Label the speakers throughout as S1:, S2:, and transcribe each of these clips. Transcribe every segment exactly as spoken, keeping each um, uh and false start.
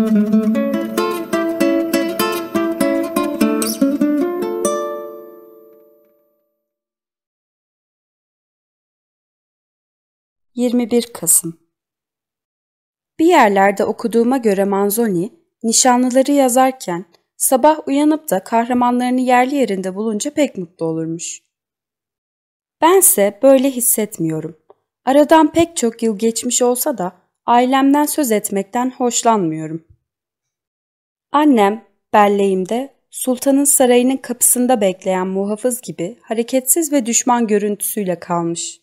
S1: yirmi bir Kasım. Bir yerlerde okuduğuma göre Manzoni, nişanlıları yazarken sabah uyanıp da kahramanlarını yerli yerinde bulunca pek mutlu olurmuş. Bense böyle hissetmiyorum. Aradan pek çok yıl geçmiş olsa da ailemden söz etmekten hoşlanmıyorum. Annem, belleğimde, sultanın sarayının kapısında bekleyen muhafız gibi hareketsiz ve düşman görüntüsüyle kalmış.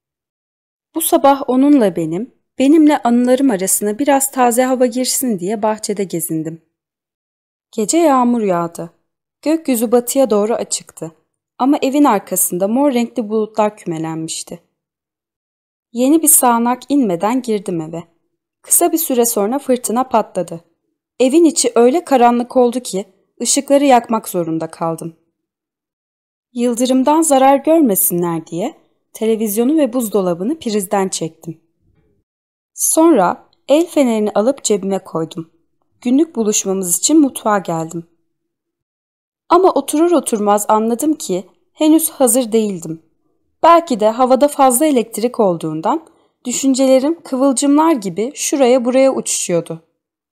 S1: Bu sabah onunla benim, benimle anılarım arasına biraz taze hava girsin diye bahçede gezindim. Gece yağmur yağdı. Gökyüzü batıya doğru açıktı. Ama evin arkasında mor renkli bulutlar kümelenmişti. Yeni bir sağanak inmeden girdim eve. Kısa bir süre sonra fırtına patladı. Evin içi öyle karanlık oldu ki ışıkları yakmak zorunda kaldım. Yıldırımdan zarar görmesinler diye televizyonu ve buzdolabını prizden çektim. Sonra el fenerini alıp cebime koydum. Günlük buluşmamız için mutfağa geldim. Ama oturur oturmaz anladım ki henüz hazır değildim. Belki de havada fazla elektrik olduğundan düşüncelerim kıvılcımlar gibi şuraya buraya uçuşuyordu.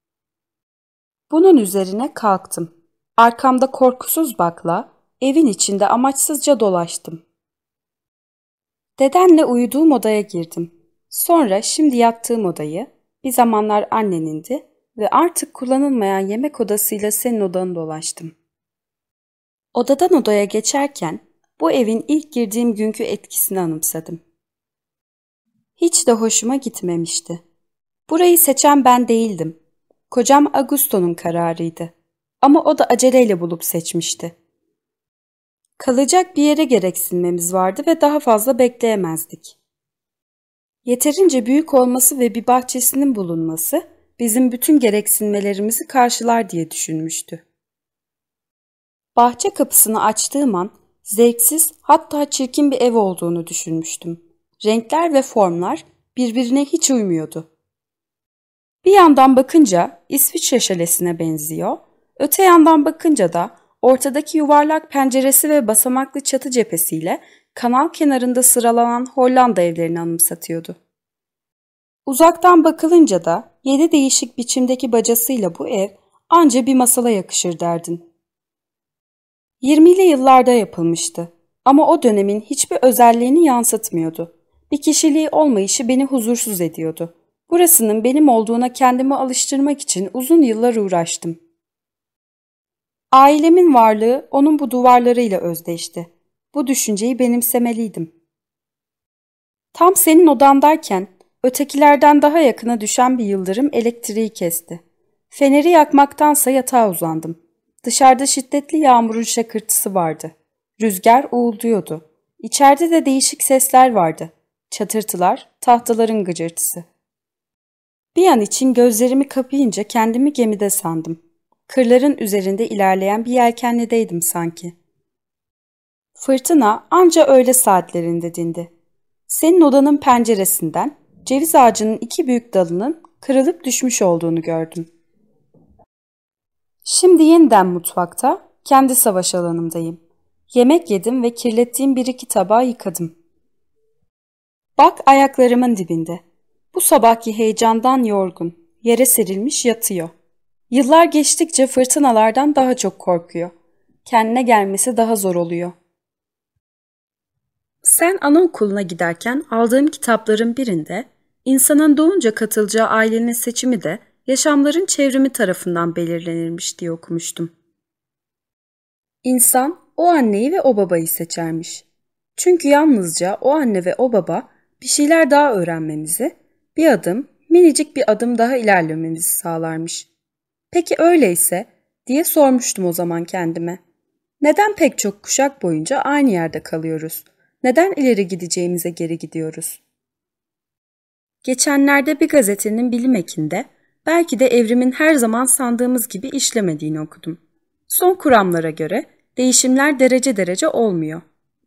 S1: Bunun üzerine kalktım. Arkamda korkusuz bakla evin içinde amaçsızca dolaştım. Dedenle uyuduğum odaya girdim. Sonra şimdi yattığım odayı, bir zamanlar annenindi ve artık kullanılmayan yemek odasıyla senin odanı dolaştım. Odadan odaya geçerken bu evin ilk girdiğim günkü etkisini anımsadım. Hiç de hoşuma gitmemişti. Burayı seçen ben değildim. Kocam Augusto'nun kararıydı. Ama o da aceleyle bulup seçmişti. Kalacak bir yere gereksinmemiz vardı ve daha fazla bekleyemezdik. Yeterince büyük olması ve bir bahçesinin bulunması bizim bütün gereksinmelerimizi karşılar diye düşünmüştü. Bahçe kapısını açtığım an zevksiz, hatta çirkin bir ev olduğunu düşünmüştüm. Renkler ve formlar birbirine hiç uymuyordu. Bir yandan bakınca İsviçre şalesine benziyor, öte yandan bakınca da ortadaki yuvarlak penceresi ve basamaklı çatı cephesiyle kanal kenarında sıralanan Hollanda evlerini anımsatıyordu. Uzaktan bakılınca da yedi değişik biçimdeki bacasıyla bu ev anca bir masala yakışır derdin. yirmili yıllarda yapılmıştı ama o dönemin hiçbir özelliğini yansıtmıyordu. Bir kişiliği olmayışı beni huzursuz ediyordu. Burasının benim olduğuna kendimi alıştırmak için uzun yıllar uğraştım. Ailemin varlığı onun bu duvarlarıyla özdeşti. Bu düşünceyi benimsemeliydim. Tam senin odandayken ötekilerden daha yakına düşen bir yıldırım elektriği kesti. Feneri yakmaktansa yatağa uzandım. Dışarıda şiddetli yağmurun şakırtısı vardı. Rüzgar uğulduyordu. İçeride de değişik sesler vardı. Çatırtılar, tahtaların gıcırtısı. Bir an için gözlerimi kapayınca kendimi gemide sandım. Kırların üzerinde ilerleyen bir yelkenlideydim sanki. Fırtına anca öğle saatlerinde dindi. Senin odanın penceresinden ceviz ağacının iki büyük dalının kırılıp düşmüş olduğunu gördüm. Şimdi yeniden mutfakta, kendi savaş alanımdayım. Yemek yedim ve kirlettiğim bir iki tabağı yıkadım. Bak ayaklarımın dibinde. Bu sabahki heyecandan yorgun, yere serilmiş yatıyor. Yıllar geçtikçe fırtınalardan daha çok korkuyor. Kendine gelmesi daha zor oluyor. Sen anaokuluna giderken aldığım kitapların birinde insanın doğunca katılacağı ailenin seçimi de yaşamların çevrimi tarafından belirlenirmiş diye okumuştum. İnsan o anneyi ve o babayı seçermiş. Çünkü yalnızca o anne ve o baba bir şeyler daha öğrenmemizi, bir adım, minicik bir adım daha ilerlememizi sağlarmış. Peki öyleyse diye sormuştum o zaman kendime. Neden pek çok kuşak boyunca aynı yerde kalıyoruz? Neden ileri gideceğimize geri gidiyoruz? Geçenlerde bir gazetenin bilim ekinde belki de evrimin her zaman sandığımız gibi işlemediğini okudum. Son kuramlara göre değişimler derece derece olmuyor.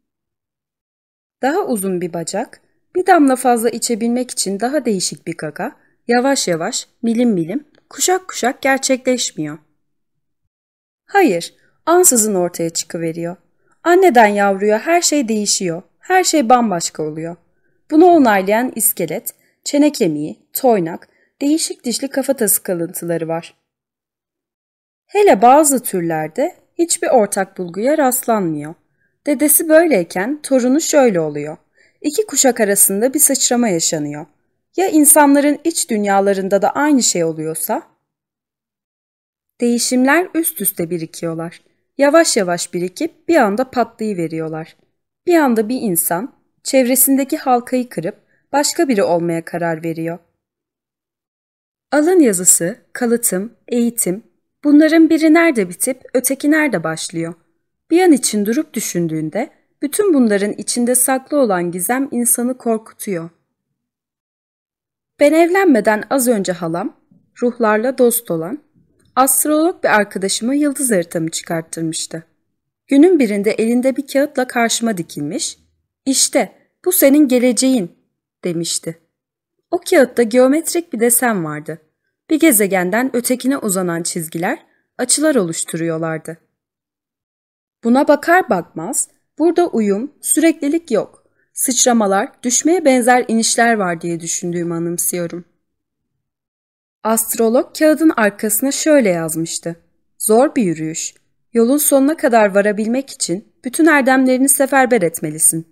S1: Daha uzun bir bacak, bir damla fazla içebilmek için daha değişik bir gaga, yavaş yavaş, milim milim kuşak kuşak gerçekleşmiyor. Hayır, ansızın ortaya çıkıveriyor. Anneden yavruya her şey değişiyor, her şey bambaşka oluyor. Bunu onaylayan iskelet, çene kemiği, toynak, değişik dişli kafatası kalıntıları var. Hele bazı türlerde hiçbir ortak bulguya rastlanmıyor. Dedesi böyleyken torunu şöyle oluyor. İki kuşak arasında bir sıçrama yaşanıyor. Ya insanların iç dünyalarında da aynı şey oluyorsa? Değişimler üst üste birikiyorlar. Yavaş yavaş birikip bir anda patlayıveriyorlar. Bir anda bir insan çevresindeki halkayı kırıp başka biri olmaya karar veriyor. Alın yazısı, kalıtım, eğitim, bunların biri nerede bitip öteki nerede başlıyor? Bir an için durup düşündüğünde bütün bunların içinde saklı olan gizem insanı korkutuyor. Ben evlenmeden az önce halam, ruhlarla dost olan, astrolog bir arkadaşıma yıldız haritamı çıkarttırmıştı. Günün birinde elinde bir kağıtla karşıma dikilmiş, "İşte bu senin geleceğin," demişti. O kağıtta geometrik bir desen vardı. Bir gezegenden ötekine uzanan çizgiler, açılar oluşturuyorlardı. Buna bakar bakmaz, burada uyum, süreklilik yok. Sıçramalar, düşmeye benzer inişler var diye düşündüğümü anımsıyorum. Astrolog kağıdın arkasına şöyle yazmıştı. Zor bir yürüyüş. Yolun sonuna kadar varabilmek için bütün erdemlerini seferber etmelisin.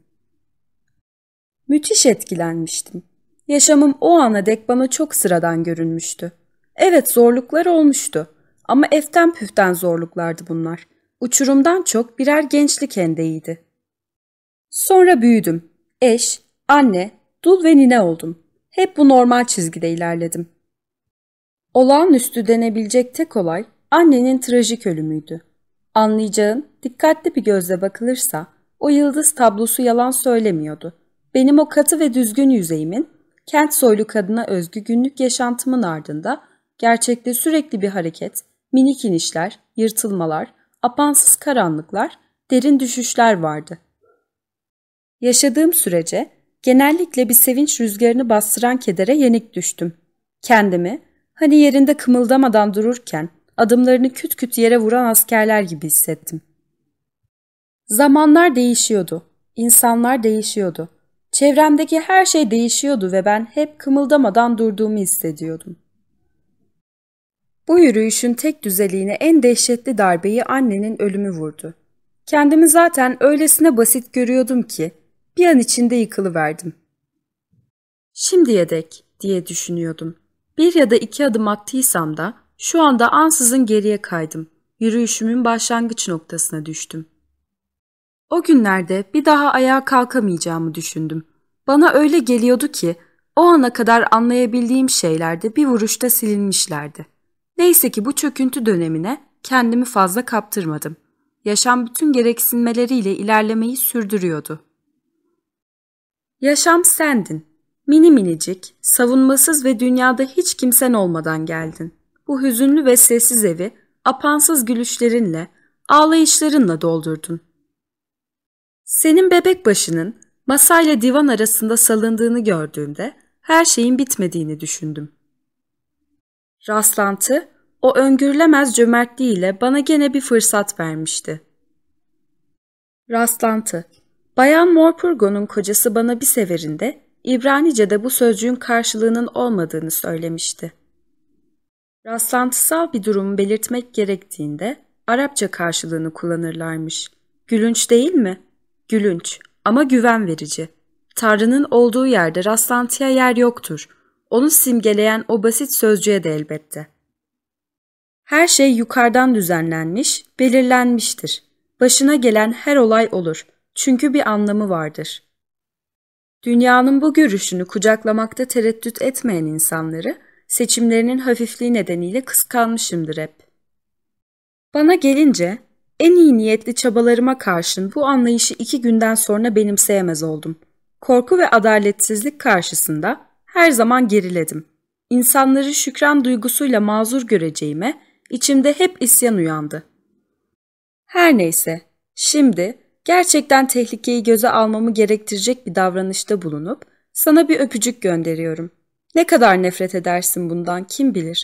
S1: Müthiş etkilenmiştim. Yaşamım o ana dek bana çok sıradan görünmüştü. Evet, zorluklar olmuştu ama eften püften zorluklardı bunlar. Uçurumdan çok birer gençlik hendeğiydi. Sonra büyüdüm. Eş, anne, dul ve nine oldum. Hep bu normal çizgide ilerledim. Olağanüstü denebilecek tek olay annenin trajik ölümüydü. Anlayacağın, dikkatli bir gözle bakılırsa o yıldız tablosu yalan söylemiyordu. Benim o katı ve düzgün yüzeyimin, kent soylu kadına özgü günlük yaşantımın ardında gerçekte sürekli bir hareket, minik inişler, yırtılmalar, apansız karanlıklar, derin düşüşler vardı. Yaşadığım sürece genellikle bir sevinç rüzgarını bastıran kedere yenik düştüm. Kendimi, hani yerinde kımıldamadan dururken adımlarını küt küt yere vuran askerler gibi hissettim. Zamanlar değişiyordu, insanlar değişiyordu. Çevremdeki her şey değişiyordu ve ben hep kımıldamadan durduğumu hissediyordum. Bu yürüyüşün tek düzeliğine en dehşetli darbeyi annenin ölümü vurdu. Kendimi zaten öylesine basit görüyordum ki bir an içinde yıkılıverdim. Şimdiye dek diye düşünüyordum. Bir ya da iki adım attıysam da şu anda ansızın geriye kaydım. Yürüyüşümün başlangıç noktasına düştüm. O günlerde bir daha ayağa kalkamayacağımı düşündüm. Bana öyle geliyordu ki o ana kadar anlayabildiğim şeyler de bir vuruşta silinmişlerdi. Neyse ki bu çöküntü dönemine kendimi fazla kaptırmadım. Yaşam bütün gereksinmeleriyle ilerlemeyi sürdürüyordu. Yaşam sendin. Mini minicik, savunmasız ve dünyada hiç kimsen olmadan geldin. Bu hüzünlü ve sessiz evi apansız gülüşlerinle, ağlayışlarınla doldurdun. Senin bebek başının masayla divan arasında salındığını gördüğümde her şeyin bitmediğini düşündüm. Rastlantı, o öngörülemez cömertliğiyle bana gene bir fırsat vermişti. Rastlantı, Bayan Morpurgo'nun kocası bana bir seferinde İbranice'de bu sözcüğün karşılığının olmadığını söylemişti. Rastlantısal bir durumu belirtmek gerektiğinde Arapça karşılığını kullanırlarmış. Gülünç değil mi? Gülünç ama güven verici. Tanrı'nın olduğu yerde rastlantıya yer yoktur. Onu simgeleyen o basit sözcüğe de elbette. Her şey yukarıdan düzenlenmiş, belirlenmiştir. Başına gelen her olay olur. Çünkü bir anlamı vardır. Dünyanın bu görüşünü kucaklamakta tereddüt etmeyen insanları seçimlerinin hafifliği nedeniyle kıskanmışımdır hep. Bana gelince en iyi niyetli çabalarıma karşın bu anlayışı iki günden sonra benimseyemez oldum. Korku ve adaletsizlik karşısında her zaman geriledim. İnsanları şükran duygusuyla mazur göreceğime içimde hep isyan uyandı. Her neyse, şimdi gerçekten tehlikeyi göze almamı gerektirecek bir davranışta bulunup sana bir öpücük gönderiyorum. Ne kadar nefret edersin bundan kim bilir.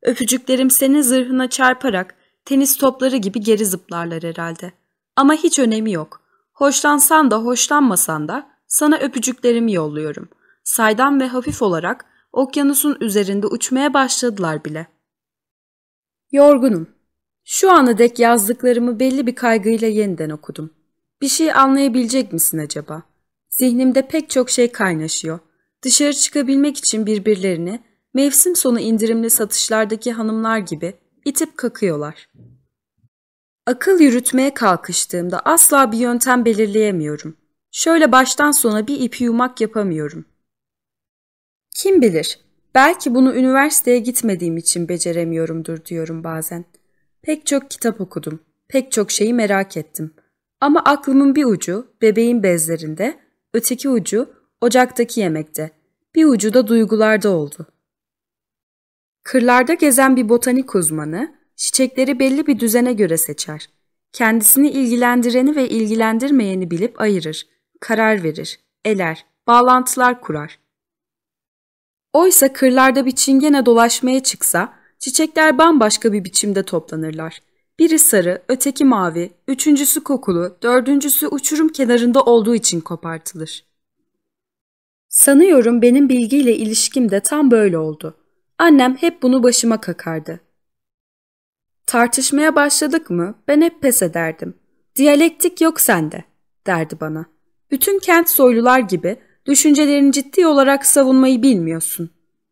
S1: Öpücüklerim senin zırhına çarparak tenis topları gibi geri zıplarlar herhalde. Ama hiç önemi yok. Hoşlansan da hoşlanmasan da sana öpücüklerimi yolluyorum. Saydam ve hafif olarak okyanusun üzerinde uçmaya başladılar bile. Yorgunum. Şu ana dek yazdıklarımı belli bir kaygıyla yeniden okudum. Bir şey anlayabilecek misin acaba? Zihnimde pek çok şey kaynaşıyor. Dışarı çıkabilmek için birbirlerini mevsim sonu indirimli satışlardaki hanımlar gibi itip kakıyorlar. Akıl yürütmeye kalkıştığımda asla bir yöntem belirleyemiyorum. Şöyle baştan sona bir ipi yumak yapamıyorum. Kim bilir, belki bunu üniversiteye gitmediğim için beceremiyorumdur diyorum bazen. Pek çok kitap okudum, pek çok şeyi merak ettim. Ama aklımın bir ucu bebeğin bezlerinde, öteki ucu ocaktaki yemekte, bir ucu da duygularda oldu. Kırlarda gezen bir botanik uzmanı, çiçekleri belli bir düzene göre seçer. Kendisini ilgilendireni ve ilgilendirmeyeni bilip ayırır, karar verir, eler, bağlantılar kurar. Oysa kırlarda bir çingene dolaşmaya çıksa, çiçekler bambaşka bir biçimde toplanırlar. Biri sarı, öteki mavi, üçüncüsü kokulu, dördüncüsü uçurum kenarında olduğu için kopartılır. Sanıyorum benim bilgiyle ilişkim de tam böyle oldu. Annem hep bunu başıma kakardı. Tartışmaya başladık mı ben hep pes ederdim. Diyalektik yok sende, derdi bana. Bütün kent soylular gibi düşüncelerini ciddi olarak savunmayı bilmiyorsun.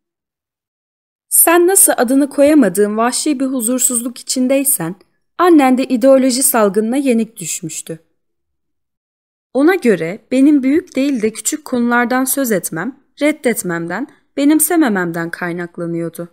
S1: Sen nasıl adını koyamadığın vahşi bir huzursuzluk içindeysen, annen de ideoloji salgınına yenik düşmüştü. Ona göre benim büyük değil de küçük konulardan söz etmem, reddetmemden, benimsemememden kaynaklanıyordu.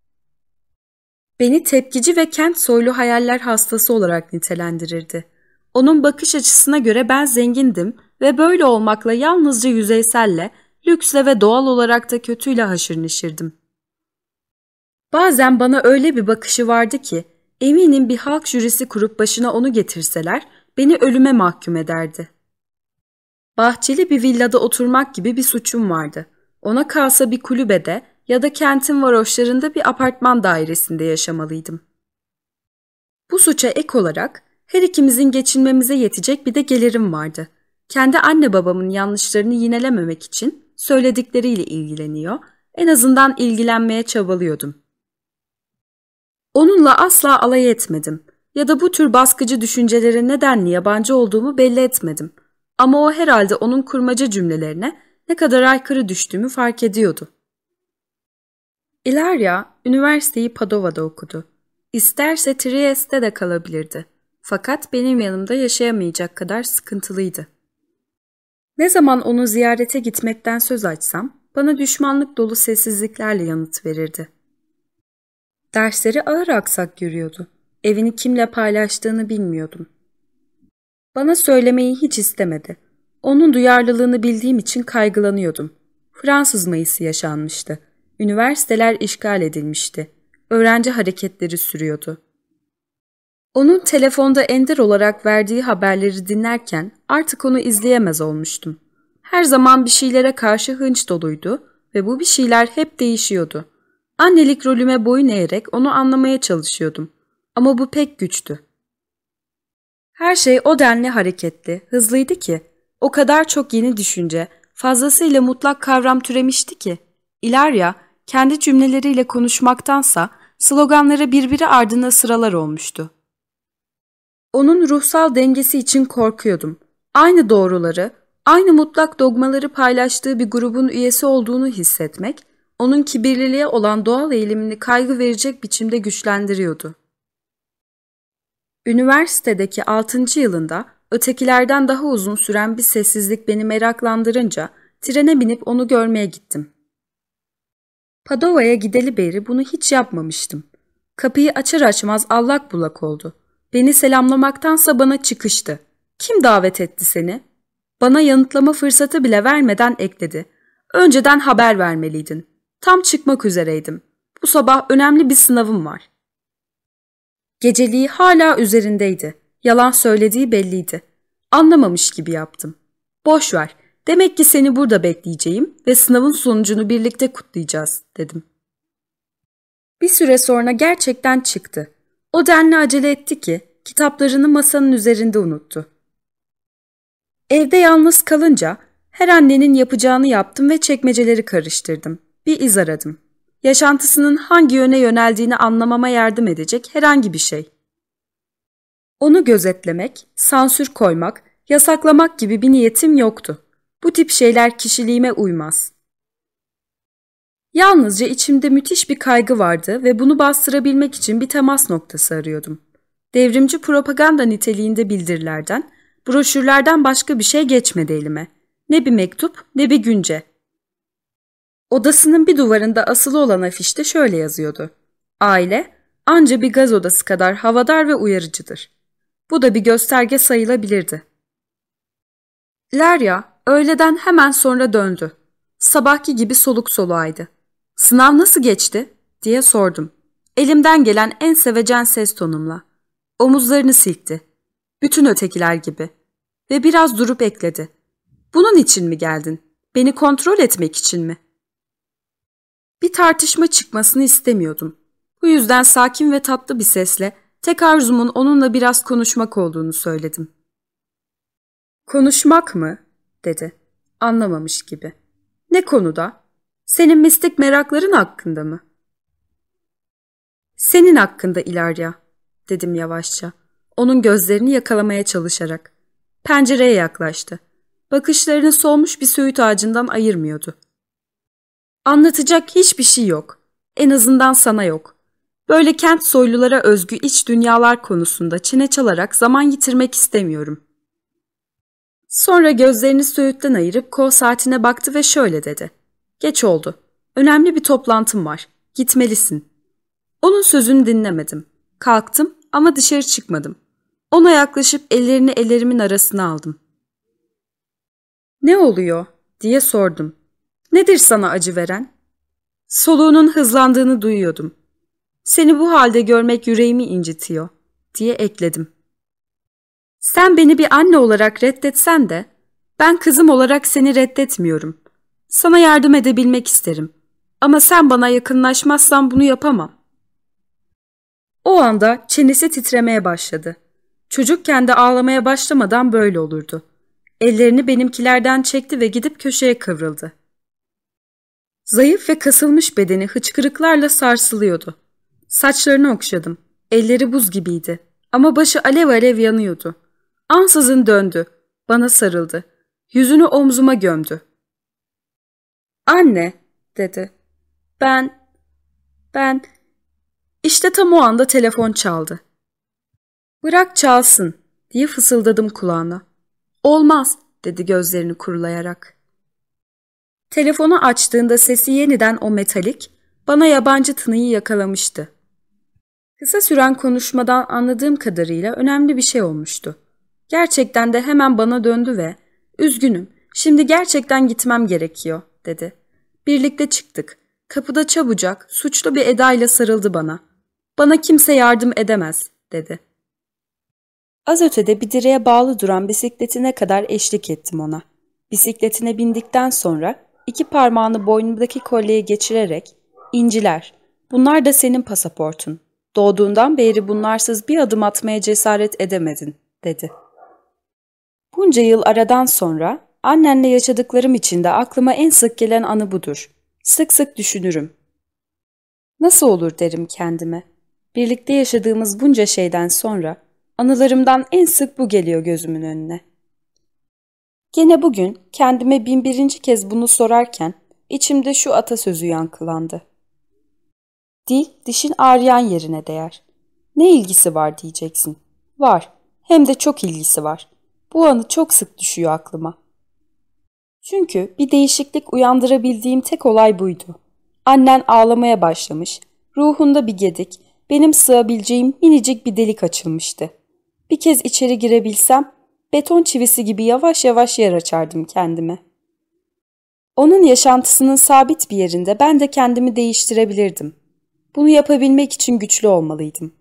S1: Beni tepkici ve kent soylu hayaller hastası olarak nitelendirirdi. Onun bakış açısına göre ben zengindim ve böyle olmakla yalnızca yüzeyselle, lüksle ve doğal olarak da kötüyle haşır neşirdim. Bazen bana öyle bir bakışı vardı ki, eminim bir halk jürisi kurup başına onu getirseler, beni ölüme mahkum ederdi. Bahçeli bir villada oturmak gibi bir suçum vardı. Ona kalsa bir kulübede ya da kentin varoşlarında bir apartman dairesinde yaşamalıydım. Bu suça ek olarak her ikimizin geçinmemize yetecek bir de gelirim vardı. Kendi anne babamın yanlışlarını yinelememek için söyledikleriyle ilgileniyor, en azından ilgilenmeye çabalıyordum. Onunla asla alay etmedim ya da bu tür baskıcı düşüncelere nedenli yabancı olduğumu belli etmedim. Ama o herhalde onun kurmaca cümlelerine ne kadar aykırı düştüğümü fark ediyordu. İlarya, üniversiteyi Padova'da okudu. İsterse Trieste'de de kalabilirdi. Fakat benim yanımda yaşayamayacak kadar sıkıntılıydı. Ne zaman onu ziyarete gitmekten söz açsam, bana düşmanlık dolu sessizliklerle yanıt verirdi. Dersleri ağır aksak görüyordu. Evini kimle paylaştığını bilmiyordum. Bana söylemeyi hiç istemedi. Onun duyarlılığını bildiğim için kaygılanıyordum. Fransız Mayıs'ı yaşanmıştı. Üniversiteler işgal edilmişti. Öğrenci hareketleri sürüyordu. Onun telefonda ender olarak verdiği haberleri dinlerken artık onu izleyemez olmuştum. Her zaman bir şeylere karşı hınç doluydu ve bu bir şeyler hep değişiyordu. Annelik rolüme boyun eğerek onu anlamaya çalışıyordum. Ama bu pek güçtü. Her şey o denli hareketli, hızlıydı ki, o kadar çok yeni düşünce, fazlasıyla mutlak kavram türemişti ki, İlarya kendi cümleleriyle konuşmaktansa sloganları birbiri ardına sıralar olmuştu. Onun ruhsal dengesi için korkuyordum. Aynı doğruları, aynı mutlak dogmaları paylaştığı bir grubun üyesi olduğunu hissetmek, onun kibirliliğe olan doğal eğilimini kaygı verecek biçimde güçlendiriyordu. Üniversitedeki altıncı yılında ötekilerden daha uzun süren bir sessizlik beni meraklandırınca trene binip onu görmeye gittim. Padova'ya gideli beri bunu hiç yapmamıştım. Kapıyı açar açmaz allak bullak oldu. Beni selamlamaktansa bana çıkıştı. Kim davet etti seni? Bana yanıtlama fırsatı bile vermeden ekledi. Önceden haber vermeliydin. Tam çıkmak üzereydim. Bu sabah önemli bir sınavım var. Geceliği hala üzerindeydi. Yalan söylediği belliydi. Anlamamış gibi yaptım. Boş ver. Demek ki seni burada bekleyeceğim ve sınavın sonucunu birlikte kutlayacağız, dedim. Bir süre sonra gerçekten çıktı. O denli acele etti ki kitaplarını masanın üzerinde unuttu. Evde yalnız kalınca her annenin yapacağını yaptım ve çekmeceleri karıştırdım. Bir iz aradım. Yaşantısının hangi yöne yöneldiğini anlamama yardım edecek herhangi bir şey. Onu gözetlemek, sansür koymak, yasaklamak gibi bir niyetim yoktu. Bu tip şeyler kişiliğime uymaz. Yalnızca içimde müthiş bir kaygı vardı ve bunu bastırabilmek için bir temas noktası arıyordum. Devrimci propaganda niteliğinde bildirilerden, broşürlerden başka bir şey geçmedi elime. Ne bir mektup, ne bir günce. Odasının bir duvarında asılı olan afişte şöyle yazıyordu. Aile, anca bir gaz odası kadar havadar ve uyarıcıdır. Bu da bir gösterge sayılabilirdi. Larya, öğleden hemen sonra döndü. Sabahki gibi soluk soluğaydı. "Sınav nasıl geçti?" diye sordum. Elimden gelen en sevecen ses tonumla. Omuzlarını silkti. Bütün ötekiler gibi. Ve biraz durup ekledi. "Bunun için mi geldin? Beni kontrol etmek için mi?" Bir tartışma çıkmasını istemiyordum. Bu yüzden sakin ve tatlı bir sesle tek arzumun onunla biraz konuşmak olduğunu söyledim. "Konuşmak mı?" dedi. Anlamamış gibi. "Ne konuda? Senin mistik merakların hakkında mı?" "Senin hakkında İlarya," dedim yavaşça. Onun gözlerini yakalamaya çalışarak. Pencereye yaklaştı. Bakışlarını solmuş bir söğüt ağacından ayırmıyordu. "Anlatacak hiçbir şey yok. En azından sana yok. Böyle kent soylulara özgü iç dünyalar konusunda çene çalarak zaman yitirmek istemiyorum." Sonra gözlerini söğütten ayırıp kol saatine baktı ve şöyle dedi. "Geç oldu. Önemli bir toplantım var. Gitmelisin." Onun sözünü dinlemedim. Kalktım ama dışarı çıkmadım. Ona yaklaşıp ellerini ellerimin arasına aldım. "Ne oluyor?" diye sordum. "Nedir sana acı veren?" Soluğunun hızlandığını duyuyordum. "Seni bu halde görmek yüreğimi incitiyor," diye ekledim. "Sen beni bir anne olarak reddetsen de ben kızım olarak seni reddetmiyorum. Sana yardım edebilmek isterim. Ama sen bana yakınlaşmazsan bunu yapamam." O anda çenesi titremeye başladı. Çocukken de ağlamaya başlamadan böyle olurdu. Ellerini benimkilerden çekti ve gidip köşeye kıvrıldı. Zayıf ve kasılmış bedeni hıçkırıklarla sarsılıyordu. Saçlarını okşadım. Elleri buz gibiydi. Ama başı alev alev yanıyordu. Ansızın döndü. Bana sarıldı. Yüzünü omzuma gömdü. "Anne," dedi. Ben, ben... İşte tam o anda telefon çaldı. "Bırak çalsın," diye fısıldadım kulağına. "Olmaz," dedi gözlerini kurulayarak. Telefonu açtığında sesi yeniden o metalik, bana yabancı tınıyı yakalamıştı. Kısa süren konuşmadan anladığım kadarıyla önemli bir şey olmuştu. Gerçekten de hemen bana döndü ve "Üzgünüm, şimdi gerçekten gitmem gerekiyor," dedi. Birlikte çıktık. Kapıda çabucak, suçlu bir edayla sarıldı bana. "Bana kimse yardım edemez," dedi. Az ötede bir direğe bağlı duran bisikletine kadar eşlik ettim ona. Bisikletine bindikten sonra iki parmağını boynumdaki kolyeye geçirerek "İnciler, bunlar da senin pasaportun. Doğduğundan beri bunlarsız bir adım atmaya cesaret edemedin," dedi. Bunca yıl aradan sonra annenle yaşadıklarım içinde aklıma en sık gelen anı budur. Sık sık düşünürüm. Nasıl olur derim kendime. Birlikte yaşadığımız bunca şeyden sonra anılarımdan en sık bu geliyor gözümün önüne. Gene bugün kendime bin birinci kez bunu sorarken içimde şu atasözü yankılandı. "Dil dişin ağrıyan yerine değer." Ne ilgisi var diyeceksin. Var, hem de çok ilgisi var. Bu anı çok sık düşüyor aklıma. Çünkü bir değişiklik uyandırabildiğim tek olay buydu. Annen ağlamaya başlamış, ruhunda bir gedik, benim sığabileceğim minicik bir delik açılmıştı. Bir kez içeri girebilsem, beton çivisi gibi yavaş yavaş yer açardım kendime. Onun yaşantısının sabit bir yerinde ben de kendimi değiştirebilirdim. Bunu yapabilmek için güçlü olmalıydım.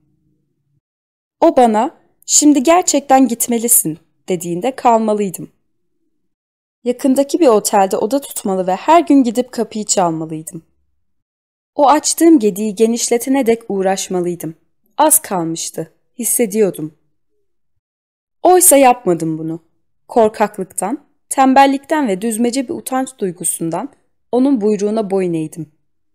S1: O bana, "Şimdi gerçekten gitmelisin," dediğinde kalmalıydım. Yakındaki bir otelde oda tutmalı ve her gün gidip kapıyı çalmalıydım. O açtığım gediği genişletene dek uğraşmalıydım. Az kalmıştı, hissediyordum. Oysa yapmadım bunu. Korkaklıktan, tembellikten ve düzmece bir utanç duygusundan onun buyruğuna boyun eğdim.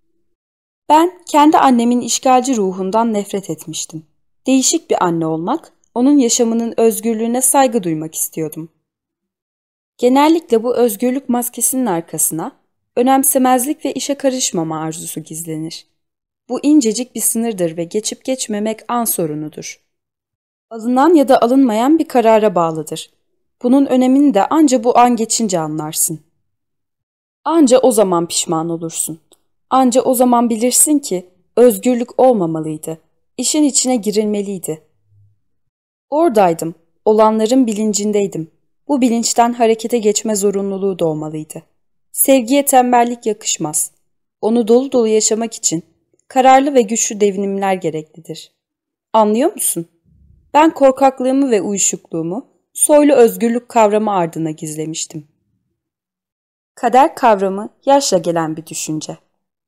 S1: Ben kendi annemin işgalci ruhundan nefret etmiştim. Değişik bir anne olmak, onun yaşamının özgürlüğüne saygı duymak istiyordum. Genellikle bu özgürlük maskesinin arkasına önemsemezlik ve işe karışmama arzusu gizlenir. Bu incecik bir sınırdır ve geçip geçmemek an sorunudur. Alınan ya da alınmayan bir karara bağlıdır. Bunun önemini de anca bu an geçince anlarsın. Anca o zaman pişman olursun. Anca o zaman bilirsin ki özgürlük olmamalıydı. İşin içine girilmeliydi. Oradaydım, olanların bilincindeydim. Bu bilinçten harekete geçme zorunluluğu doğmalıydı. Sevgiye tembellik yakışmaz. Onu dolu dolu yaşamak için kararlı ve güçlü devinimler gereklidir. Anlıyor musun? Ben korkaklığımı ve uyuşukluğumu soylu özgürlük kavramı ardına gizlemiştim. Kader kavramı yaşla gelen bir düşünce.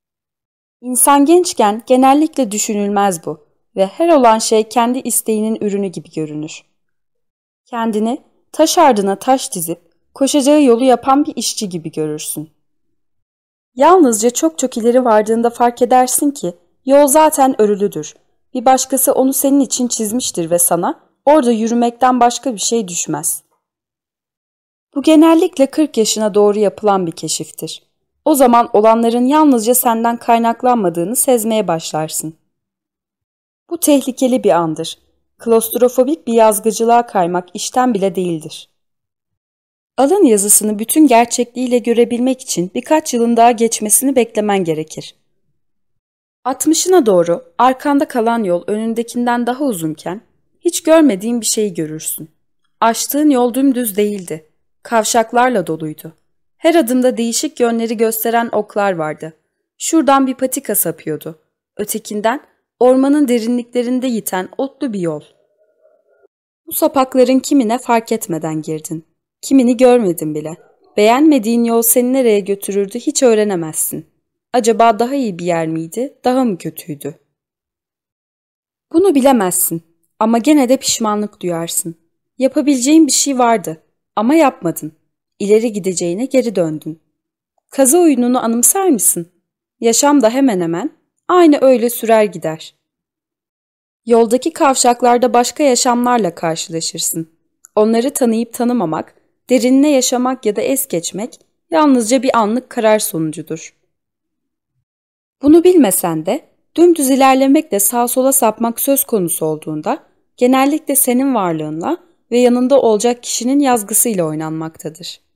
S1: İnsan gençken genellikle düşünülmez bu ve her olan şey kendi isteğinin ürünü gibi görünür. Kendini taş ardına taş dizip koşacağı yolu yapan bir işçi gibi görürsün. Yalnızca çok çok ileri vardığında fark edersin ki yol zaten örülüdür. Bir başkası onu senin için çizmiştir ve sana orada yürümekten başka bir şey düşmez. Bu genellikle kırk yaşına doğru yapılan bir keşiftir. O zaman olanların yalnızca senden kaynaklanmadığını sezmeye başlarsın. Bu tehlikeli bir andır. Klostrofobik bir yazgıcılığa kaymak işten bile değildir. Alın yazısını bütün gerçekliğiyle görebilmek için birkaç yılın daha geçmesini beklemen gerekir. Altmışına doğru arkanda kalan yol önündekinden daha uzunken hiç görmediğin bir şeyi görürsün. Açtığın yol dümdüz değildi. Kavşaklarla doluydu. Her adımda değişik yönleri gösteren oklar vardı. Şuradan bir patika sapıyordu. Ötekinden ormanın derinliklerinde yiten otlu bir yol. Bu sapakların kimine fark etmeden girdin. Kimini görmedin bile. Beğenmediğin yol seni nereye götürürdü hiç öğrenemezsin. Acaba daha iyi bir yer miydi, daha mı kötüydü? Bunu bilemezsin ama gene de pişmanlık duyarsın. Yapabileceğin bir şey vardı ama yapmadın. İleri gideceğine geri döndün. Kazı oyununu anımsar mısın? Yaşam da hemen hemen aynı öyle sürer gider. Yoldaki kavşaklarda başka yaşamlarla karşılaşırsın. Onları tanıyıp tanımamak, derinine yaşamak ya da es geçmek yalnızca bir anlık karar sonucudur. Bunu bilmesen de dümdüz ilerlemekle sağa sola sapmak söz konusu olduğunda genellikle senin varlığınla ve yanında olacak kişinin yazgısıyla oynanmaktadır.